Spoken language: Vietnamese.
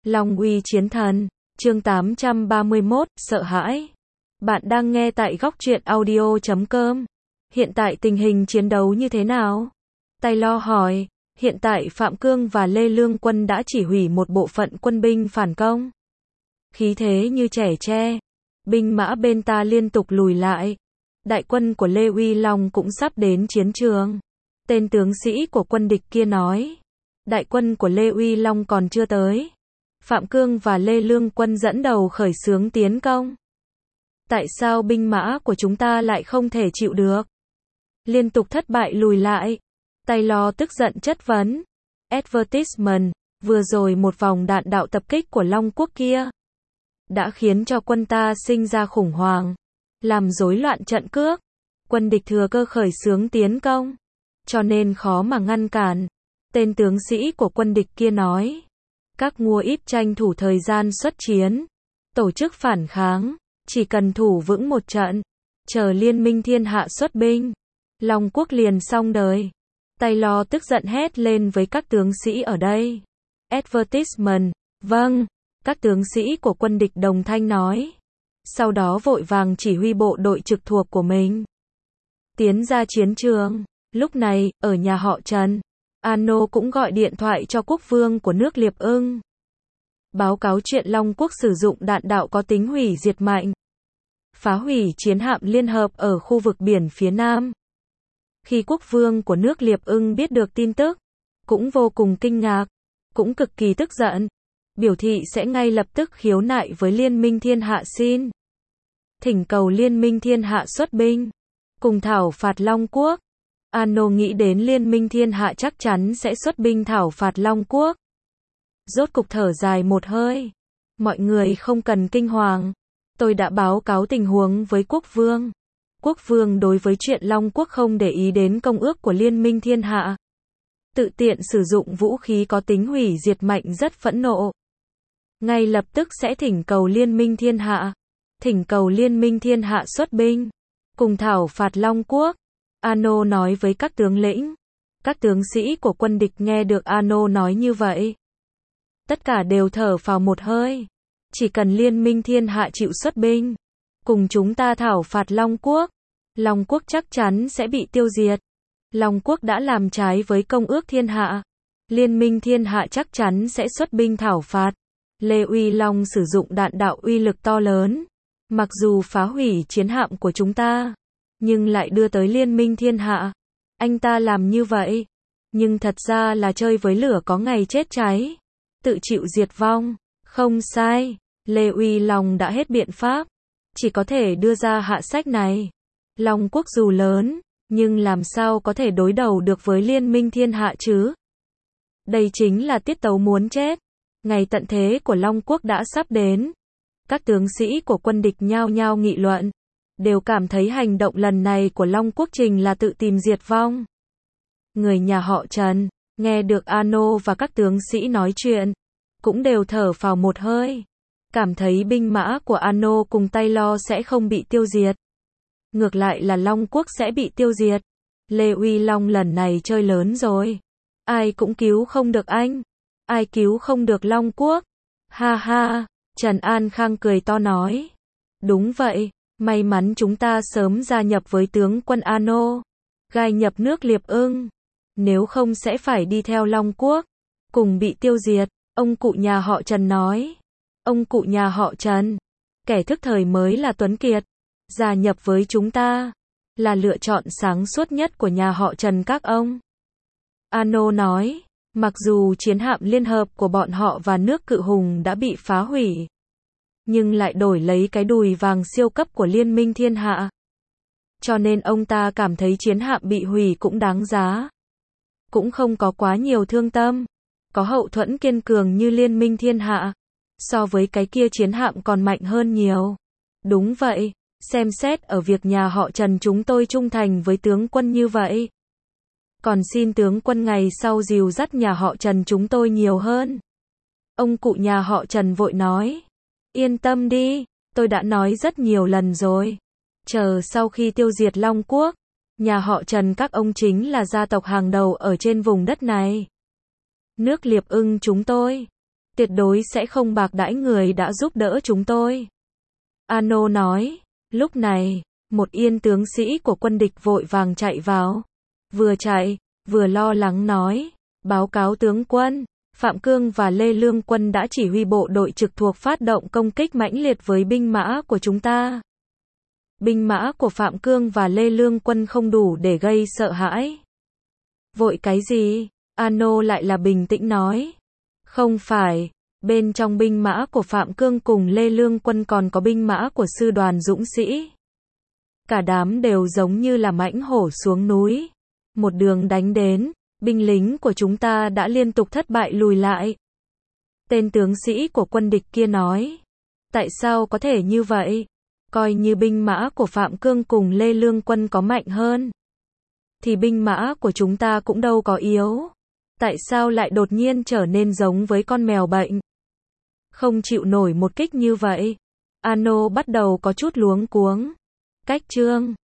Long uy chiến thần, chương 831, sợ hãi. Bạn đang nghe tại góc truyện audio.com. Hiện tại tình hình chiến đấu như thế nào? Taylor hỏi. Hiện tại Phạm Cương và Lê Lương Quân đã chỉ hủy một bộ phận quân binh phản công. Khí thế như trẻ tre. Binh mã bên ta liên tục lùi lại. Đại quân của Lê Uy Long cũng sắp đến chiến trường. Tên tướng sĩ của quân địch kia nói. Đại quân của Lê Uy Long còn chưa tới. Phạm Cương và Lê Lương Quân dẫn đầu khởi xướng tiến công. Tại sao binh mã của chúng ta lại không thể chịu được? Liên tục thất bại lùi lại. Taylor tức giận chất vấn. Advertisement, vừa rồi một vòng đạn đạo tập kích của Long Quốc kia đã khiến cho quân ta sinh ra khủng hoảng, làm rối loạn trận cước. Quân địch thừa cơ khởi xướng tiến công, cho nên khó mà ngăn cản. Tên tướng sĩ của quân địch kia nói. Các ngua íp tranh thủ thời gian xuất chiến, tổ chức phản kháng, chỉ cần thủ vững một trận, chờ liên minh thiên hạ xuất binh, Long Quốc liền xong đời. Taylor tức giận hét lên với các tướng sĩ ở đây. Advertisement, vâng, các tướng sĩ của quân địch đồng thanh nói. Sau đó vội vàng chỉ huy bộ đội trực thuộc của mình tiến ra chiến trường. Lúc này, ở nhà họ Trần, Ano cũng gọi điện thoại cho quốc vương của nước Liệp Ưng. Báo cáo chuyện Long Quốc sử dụng đạn đạo có tính hủy diệt mạnh, phá hủy chiến hạm liên hợp ở khu vực biển phía Nam. Khi quốc vương của nước Liệp Ưng biết được tin tức, cũng vô cùng kinh ngạc, cũng cực kỳ tức giận, biểu thị sẽ ngay lập tức khiếu nại với Liên minh Thiên Hạ xin thỉnh cầu Liên minh Thiên Hạ xuất binh, cùng thảo phạt Long Quốc. Ano nghĩ đến Liên minh Thiên Hạ chắc chắn sẽ xuất binh thảo phạt Long Quốc. Rốt cục thở dài một hơi. Mọi người không cần kinh hoàng. Tôi đã báo cáo tình huống với quốc vương. Quốc vương đối với chuyện Long Quốc không để ý đến công ước của Liên minh Thiên Hạ, tự tiện sử dụng vũ khí có tính hủy diệt mạnh rất phẫn nộ. Ngay lập tức sẽ thỉnh cầu Liên minh Thiên Hạ. Thỉnh cầu Liên minh Thiên Hạ xuất binh, cùng thảo phạt Long Quốc. Ano nói với các tướng lĩnh. Các tướng sĩ của quân địch nghe được Ano nói như vậy, tất cả đều thở phào một hơi. Chỉ cần Liên minh Thiên Hạ chịu xuất binh, cùng chúng ta thảo phạt Long Quốc, Long Quốc chắc chắn sẽ bị tiêu diệt. Long Quốc đã làm trái với công ước Thiên Hạ, Liên minh Thiên Hạ chắc chắn sẽ xuất binh thảo phạt. Lê Uy Long sử dụng đạn đạo uy lực to lớn, mặc dù phá hủy chiến hạm của chúng ta, nhưng lại đưa tới Liên minh Thiên Hạ. Anh ta làm như vậy, nhưng thật ra là chơi với lửa có ngày chết cháy, tự chịu diệt vong. Không sai, Lê Uy Long đã hết biện pháp, chỉ có thể đưa ra hạ sách này. Long Quốc dù lớn, nhưng làm sao có thể đối đầu được với Liên minh Thiên Hạ chứ? Đây chính là tiết tấu muốn chết. Ngày tận thế của Long Quốc đã sắp đến. Các tướng sĩ của quân địch nhao nhao nghị luận, đều cảm thấy hành động lần này của Long Quốc Trình là tự tìm diệt vong. Người nhà họ Trần, nghe được Ano và các tướng sĩ nói chuyện, cũng đều thở phào một hơi. Cảm thấy binh mã của Ano cùng Taylor sẽ không bị tiêu diệt. Ngược lại là Long Quốc sẽ bị tiêu diệt. Lê Uy Long lần này chơi lớn rồi. Ai cũng cứu không được anh. Ai cứu không được Long Quốc. Ha ha, Trần An Khang cười to nói. Đúng vậy, may mắn chúng ta sớm gia nhập với tướng quân Ano, gai nhập nước Liệp Ưng. Nếu không sẽ phải đi theo Long Quốc, cùng bị tiêu diệt. Ông cụ nhà họ Trần nói. Ông cụ nhà họ Trần, kẻ thức thời mới là tuấn kiệt. Gia nhập với chúng ta là lựa chọn sáng suốt nhất của nhà họ Trần các ông. Ano nói, mặc dù chiến hạm liên hợp của bọn họ và nước Cự Hùng đã bị phá hủy, nhưng lại đổi lấy cái đùi vàng siêu cấp của Liên minh Thiên Hạ. Cho nên ông ta cảm thấy chiến hạm bị hủy cũng đáng giá. Cũng không có quá nhiều thương tâm. Có hậu thuẫn kiên cường như Liên minh Thiên Hạ, so với cái kia chiến hạm còn mạnh hơn nhiều. Đúng vậy, xem xét ở việc nhà họ Trần chúng tôi trung thành với tướng quân như vậy. Còn xin tướng quân ngày sau dìu dắt nhà họ Trần chúng tôi nhiều hơn. Ông cụ nhà họ Trần vội nói. Yên tâm đi, tôi đã nói rất nhiều lần rồi. Chờ sau khi tiêu diệt Long Quốc, nhà họ Trần các ông chính là gia tộc hàng đầu ở trên vùng đất này. Nước Liệp Ưng chúng tôi Tuyệt đối sẽ không bạc đãi người đã giúp đỡ chúng tôi. Ano nói. Lúc này, một yên tướng sĩ của quân địch vội vàng chạy vào. Vừa chạy, vừa lo lắng nói. Báo cáo tướng quân, Phạm Cương và Lê Lương Quân đã chỉ huy bộ đội trực thuộc phát động công kích mãnh liệt với binh mã của chúng ta. Binh mã của Phạm Cương và Lê Lương Quân không đủ để gây sợ hãi. Vội cái gì? Ano lại là bình tĩnh nói. Không phải, bên trong binh mã của Phạm Cương cùng Lê Lương Quân còn có binh mã của sư đoàn dũng sĩ. Cả đám đều giống như là mãnh hổ xuống núi. Một đường đánh đến, binh lính của chúng ta đã liên tục thất bại lùi lại. Tên tướng sĩ của quân địch kia nói. Tại sao có thể như vậy? Coi như binh mã của Phạm Cương cùng Lê Lương Quân có mạnh hơn, thì binh mã của chúng ta cũng đâu có yếu. Tại sao lại đột nhiên trở nên giống với con mèo bệnh? Không chịu nổi một kích như vậy. Ano bắt đầu có chút luống cuống. Cách chương